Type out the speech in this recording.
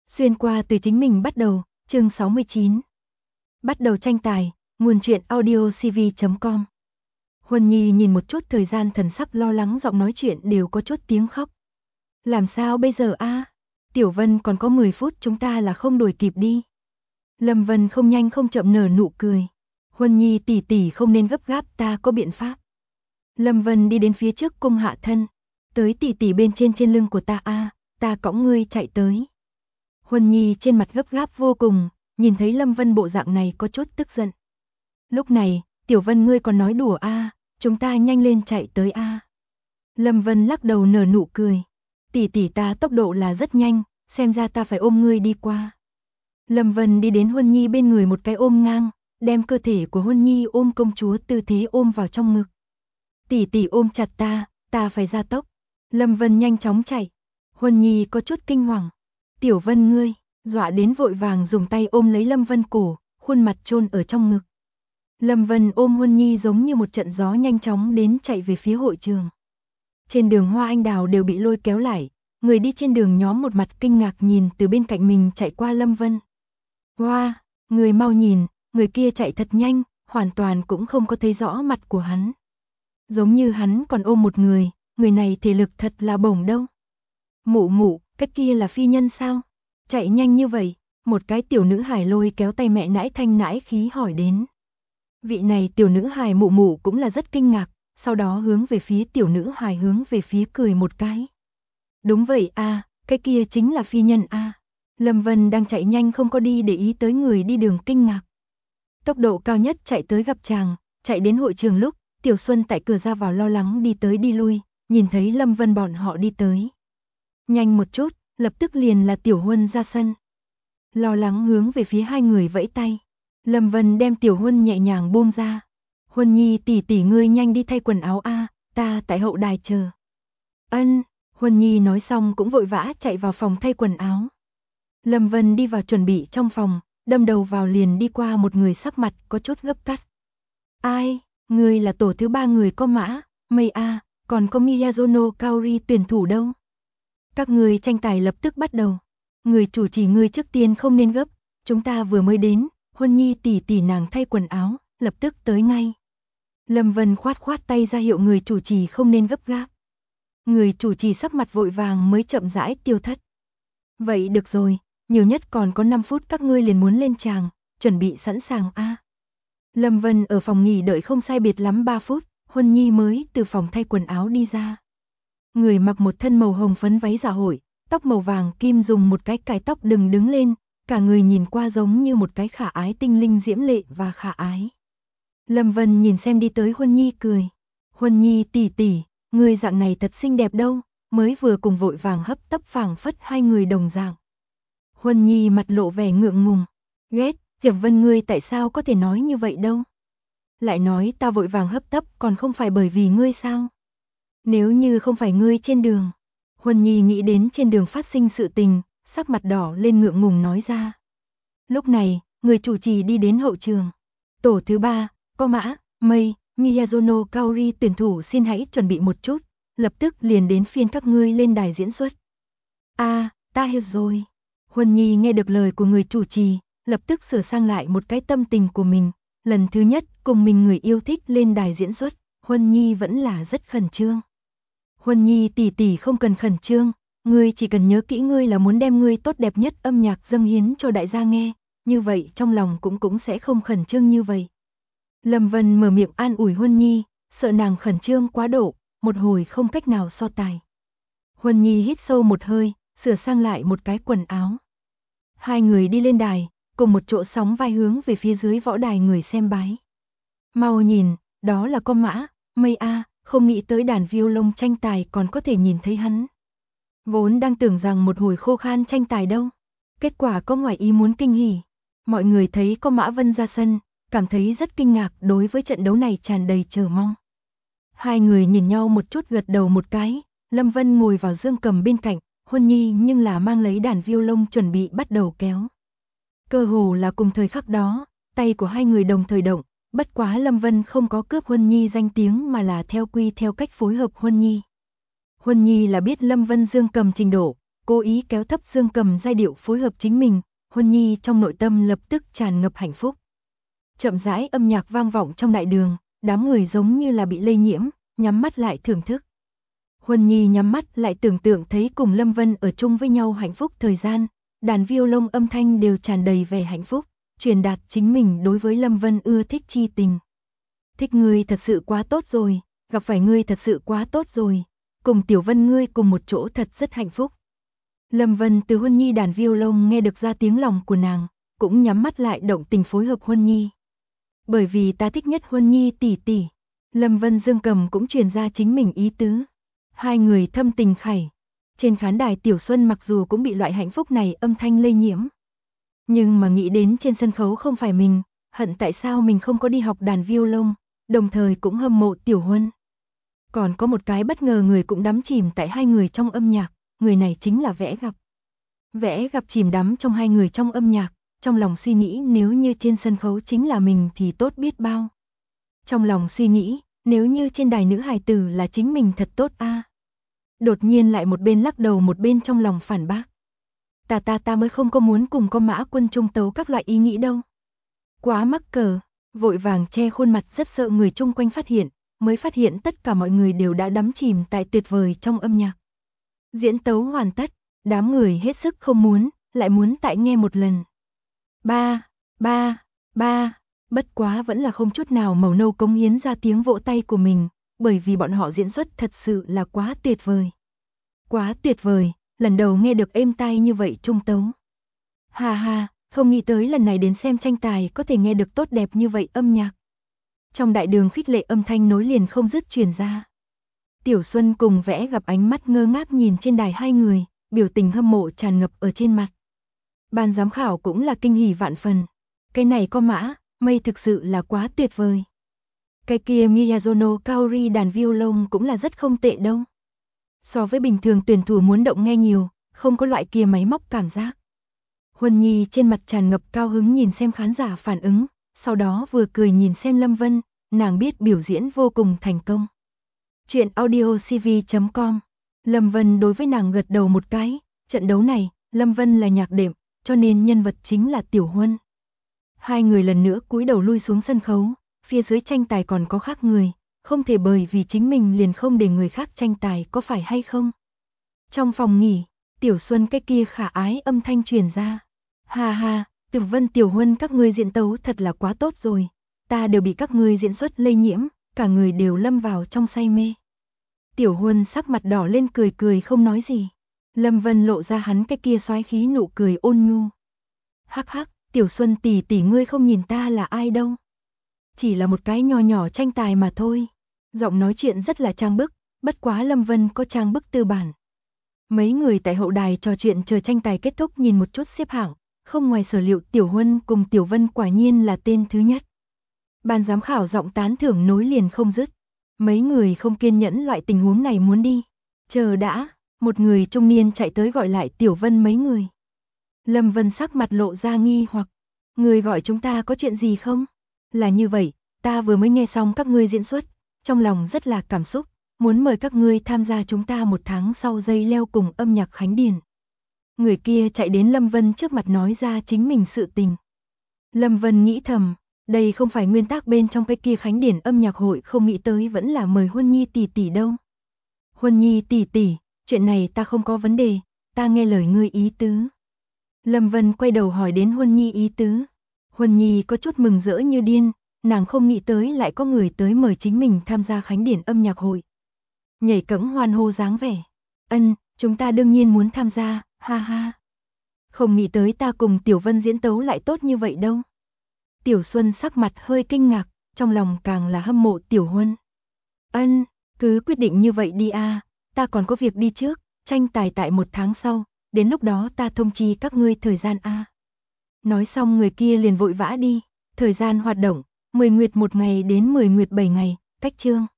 Xuyên qua từ chính mình bắt đầu, chương 69. Bắt đầu tranh tài, nguồn truyện audiocv.com. Huân Nhi nhìn một chút thời gian, thần sắc lo lắng, giọng nói chuyện đều có chút tiếng khóc. Làm sao bây giờ a? Tiểu Vân còn có 10 phút, chúng ta là không đuổi kịp đi. Lâm Vân không nhanh không chậm nở nụ cười. Huân Nhi tỷ tỷ không nên gấp gáp, ta có biện pháp. Lâm Vân đi đến phía trước cung hạ thân. Tới tỷ tỷ bên trên lưng của ta a, ta cõng ngươi chạy tới. Huân Nhi trên mặt gấp gáp vô cùng, nhìn thấy Lâm Vân bộ dạng này có chút tức giận. Lúc này, Tiểu Vân ngươi còn nói đùa a, chúng ta nhanh lên chạy tới a. Lâm Vân lắc đầu nở nụ cười. Tỷ tỷ ta tốc độ là rất nhanh, xem ra ta phải ôm ngươi đi qua. Lâm Vân đi đến Huân Nhi bên người một cái ôm ngang, đem cơ thể của Huân Nhi ôm công chúa tư thế ôm vào trong ngực. Tỷ tỷ ôm chặt ta phải gia tốc. Lâm Vân nhanh chóng chạy. Huân Nhi có chút kinh hoàng. Tiểu Vân ngươi, dọa đến vội vàng dùng tay ôm lấy Lâm Vân cổ, khuôn mặt chôn ở trong ngực. Lâm Vân ôm Huân Nhi giống như một trận gió nhanh chóng đến chạy về phía hội trường. Trên đường hoa anh đào đều bị lôi kéo lại, người đi trên đường nhóm một mặt kinh ngạc nhìn từ bên cạnh mình chạy qua Lâm Vân. Hoa, người mau nhìn, người kia chạy thật nhanh, hoàn toàn cũng không có thấy rõ mặt của hắn. Giống như hắn còn ôm một người này thể lực thật là bổng đâu. Mụ mụ, cái kia là phi nhân sao? Chạy nhanh như vậy, một cái tiểu nữ hài lôi kéo tay mẹ nãi thanh nãi khí hỏi đến. Vị này tiểu nữ hài mụ mụ cũng là rất kinh ngạc, sau đó hướng về phía tiểu nữ hài hướng về phía cười một cái. Đúng vậy a, cái kia chính là phi nhân a. Lâm Vân đang chạy nhanh không có đi để ý tới người đi đường kinh ngạc. Tốc độ cao nhất chạy tới gặp chàng, chạy đến hội trường lúc, Tiểu Xuân tại cửa ra vào lo lắng đi tới đi lui, nhìn thấy Lâm Vân bọn họ đi tới. Nhanh một chút, lập tức liền là Tiểu Huân ra sân. Lo lắng hướng về phía hai người vẫy tay. Lâm Vân đem Tiểu Huân nhẹ nhàng buông ra. Huân Nhi tỷ tỷ ngươi nhanh đi thay quần áo a, ta tại hậu đài chờ. Ân, Huân Nhi nói xong cũng vội vã chạy vào phòng thay quần áo. Lâm Vân đi vào chuẩn bị trong phòng, đâm đầu vào liền đi qua một người sắc mặt có chút gấp gáp. Ai, ngươi là tổ thứ 3 người có mã, mây a, còn có Miyazono Kaori tuyển thủ đâu? Các người tranh tài lập tức bắt đầu. Người chủ trì ngươi trước tiên không nên gấp, chúng ta vừa mới đến, Huân Nhi tỷ tỷ nàng thay quần áo, lập tức tới ngay. Lâm Vân khoát tay ra hiệu người chủ trì không nên gấp gáp. Người chủ trì sắc mặt vội vàng mới chậm rãi tiêu thất. Vậy được rồi, nhiều nhất còn có 5 phút các ngươi liền muốn lên tràng, chuẩn bị sẵn sàng a. Lâm Vân ở phòng nghỉ đợi không sai biệt lắm 3 phút, Huân Nhi mới từ phòng thay quần áo đi ra. Người mặc một thân màu hồng phấn váy dạ hội, tóc màu vàng kim dùng một cái cài tóc đừng đứng lên, cả người nhìn qua giống như một cái khả ái tinh linh diễm lệ và khả ái. Lâm Vân nhìn xem đi tới Huân Nhi cười. Huân Nhi tỷ tỷ, người dạng này thật xinh đẹp đâu, mới vừa cùng vội vàng hấp tấp phảng phất hai người đồng dạng. Huân Nhi mặt lộ vẻ ngượng ngùng. Ghét, Diệp Vân ngươi tại sao có thể nói như vậy đâu? Lại nói ta vội vàng hấp tấp còn không phải bởi vì ngươi sao? Nếu như không phải ngươi trên đường. Huân Nhi nghĩ đến trên đường phát sinh sự tình, sắc mặt đỏ lên ngượng ngùng nói ra. Lúc này, người chủ trì đi đến hậu trường. Tổ thứ 3, có mã, mây, Miyazono Kaori tuyển thủ xin hãy chuẩn bị một chút, lập tức liền đến phiên các ngươi lên đài diễn xuất. Ta hiểu rồi. Huân Nhi nghe được lời của người chủ trì, lập tức sửa sang lại một cái tâm tình của mình. Lần thứ nhất cùng mình người yêu thích lên đài diễn xuất, Huân Nhi vẫn là rất khẩn trương. Huân Nhi tỷ tỷ không cần khẩn trương, ngươi chỉ cần nhớ kỹ ngươi là muốn đem ngươi tốt đẹp nhất âm nhạc dâng hiến cho đại gia nghe, như vậy trong lòng cũng sẽ không khẩn trương như vậy. Lâm Vân mở miệng an ủi Huân Nhi, sợ nàng khẩn trương quá độ, một hồi không cách nào so tài. Huân Nhi hít sâu một hơi, sửa sang lại một cái quần áo. Hai người đi lên đài, cùng một chỗ sóng vai hướng về phía dưới võ đài người xem bái. Mau nhìn, đó là con mã, mây a, không nghĩ tới đàn violon tranh tài còn có thể nhìn thấy hắn. Vốn đang tưởng rằng một hồi khô khan tranh tài đâu, kết quả có ngoài ý muốn kinh hỉ. Mọi người thấy có Mã Vân ra sân, cảm thấy rất kinh ngạc, đối với trận đấu này tràn đầy chờ mong. Hai người nhìn nhau một chút gật đầu một cái, Lâm Vân ngồi vào dương cầm bên cạnh, Huân Nhi nhưng là mang lấy đàn violon chuẩn bị bắt đầu kéo. Cơ hồ là cùng thời khắc đó, tay của hai người đồng thời động, bất quá Lâm Vân không có cướp Huân Nhi danh tiếng mà là theo quy theo cách phối hợp Huân Nhi. Huân Nhi là biết Lâm Vân dương cầm trình độ, cố ý kéo thấp dương cầm giai điệu phối hợp chính mình, Huân Nhi trong nội tâm lập tức tràn ngập hạnh phúc. Chậm rãi âm nhạc vang vọng trong đại đường, đám người giống như là bị lây nhiễm, nhắm mắt lại thưởng thức. Huân Nhi nhắm mắt lại tưởng tượng thấy cùng Lâm Vân ở chung với nhau hạnh phúc thời gian, đàn violon âm thanh đều tràn đầy vẻ hạnh phúc, truyền đạt chính mình đối với Lâm Vân ưa thích chi tình. Thích ngươi thật sự quá tốt rồi, gặp phải ngươi thật sự quá tốt rồi, cùng Tiểu Vân ngươi cùng một chỗ thật rất hạnh phúc. Lâm Vân từ Huân Nhi đàn violon nghe được ra tiếng lòng của nàng, cũng nhắm mắt lại động tình phối hợp Huân Nhi. Bởi vì ta thích nhất Huân Nhi tỷ tỷ. Lâm Vân dương cầm cũng truyền ra chính mình ý tứ. Hai người thâm tình khải. Trên khán đài Tiểu Xuân mặc dù cũng bị loại hạnh phúc này âm thanh lây nhiễm. Nhưng mà nghĩ đến trên sân khấu không phải mình, hận tại sao mình không có đi học đàn violon, đồng thời cũng hâm mộ Tiểu Huân. Còn có một cái bất ngờ người cũng đắm chìm tại hai người trong âm nhạc, người này chính là Vẽ Gặp. Vẽ Gặp chìm đắm trong hai người trong âm nhạc, trong lòng suy nghĩ nếu như trên sân khấu chính là mình thì tốt biết bao. Trong lòng suy nghĩ, nếu như trên đài nữ hài tử là chính mình thật tốt a. Đột nhiên lại một bên lắc đầu một bên trong lòng phản bác. Ta mới không có muốn cùng con Mã Quân trung tấu các loại ý nghĩ đâu. Quá mắc cỡ, vội vàng che khuôn mặt rất sợ người chung quanh phát hiện, mới phát hiện tất cả mọi người đều đã đắm chìm tại tuyệt vời trong âm nhạc. Diễn tấu hoàn tất, đám người hết sức không muốn, lại muốn tại nghe một lần. Ba, bất quá vẫn là không chút nào màu nâu cống hiến ra tiếng vỗ tay của mình, bởi vì bọn họ diễn xuất thật sự là quá tuyệt vời. Quá tuyệt vời, lần đầu nghe được êm tai như vậy trung tấu. Ha ha, không nghĩ tới lần này đến xem tranh tài có thể nghe được tốt đẹp như vậy âm nhạc. Trong đại đường khích lệ âm thanh nối liền không dứt truyền ra. Tiểu Xuân cùng Vẽ Gặp ánh mắt ngơ ngác nhìn trên đài hai người, biểu tình hâm mộ tràn ngập ở trên mặt. Ban giám khảo cũng là kinh hỉ vạn phần. Cái này có Mã, Mây thực sự là quá tuyệt vời. Cái kia Miyazono Kaori đàn violon cũng là rất không tệ đâu. So với bình thường tuyển thủ muốn động nghe nhiều, không có loại kia máy móc cảm giác. Huân Nhi trên mặt tràn ngập cao hứng nhìn xem khán giả phản ứng, sau đó vừa cười nhìn xem Lâm Vân, nàng biết biểu diễn vô cùng thành công. Chuyện audiocv.com. Lâm Vân đối với nàng gật đầu một cái, trận đấu này, Lâm Vân là nhạc đệm, cho nên nhân vật chính là Tiểu Huân. Hai người lần nữa cúi đầu lui xuống sân khấu, phía dưới tranh tài còn có khác người, không thể bởi vì chính mình liền không để người khác tranh tài có phải hay không. Trong phòng nghỉ, Tiểu Xuân cái kia khả ái âm thanh truyền ra. Ha ha, Tiểu Vân Tiểu Huân các ngươi diễn tấu thật là quá tốt rồi, ta đều bị các ngươi diễn xuất lây nhiễm, cả người đều lâm vào trong say mê. Tiểu Huân sắc mặt đỏ lên cười cười không nói gì. Lâm Vân lộ ra hắn cái kia xoái khí nụ cười ôn nhu. Hắc hắc, Tiểu Xuân tỷ tỷ ngươi không nhìn ta là ai đâu. Chỉ là một cái nho nhỏ tranh tài mà thôi. Giọng nói chuyện rất là trang bức, bất quá Lâm Vân có trang bức tư bản. Mấy người tại hậu đài trò chuyện chờ tranh tài kết thúc nhìn một chút xếp hạng, không ngoài sở liệu Tiểu Huân cùng Tiểu Vân quả nhiên là tên thứ nhất. Ban giám khảo giọng tán thưởng nối liền không dứt. Mấy người không kiên nhẫn loại tình huống này muốn đi. Chờ đã, một người trung niên chạy tới gọi lại Tiểu Vân mấy người. Lâm Vân sắc mặt lộ ra nghi hoặc. Người gọi chúng ta có chuyện gì không? Là như vậy, ta vừa mới nghe xong các ngươi diễn xuất, trong lòng rất là cảm xúc, muốn mời các ngươi tham gia chúng ta một tháng sau dây leo cùng âm nhạc Khánh Điền. Người kia chạy đến Lâm Vân trước mặt nói ra chính mình sự tình. Lâm Vân nghĩ thầm, đây không phải nguyên tắc bên trong cái kia Khánh Điển âm nhạc hội, không nghĩ tới vẫn là mời Huân Nhi tỷ tỷ đâu. Huân Nhi tỷ tỷ, chuyện này ta không có vấn đề, ta nghe lời ngươi ý tứ. Lâm Vân quay đầu hỏi đến Huân Nhi ý tứ. Huân Nhi có chút mừng rỡ như điên, nàng không nghĩ tới lại có người tới mời chính mình tham gia Khánh Điển âm nhạc hội. Nhảy cẫng hoan hô dáng vẻ. Chúng ta đương nhiên muốn tham gia, ha ha. Không nghĩ tới ta cùng Tiểu Vân diễn tấu lại tốt như vậy đâu. Tiểu Xuân sắc mặt hơi kinh ngạc, trong lòng càng là hâm mộ Tiểu Huân. Cứ quyết định như vậy đi a, ta còn có việc đi trước, tranh tài tại một tháng sau, đến lúc đó ta thông chi các ngươi thời gian a. Nói xong người kia liền vội vã đi, thời gian hoạt động, 10 nguyệt 1 ngày đến 10 nguyệt 7 ngày, cách chương.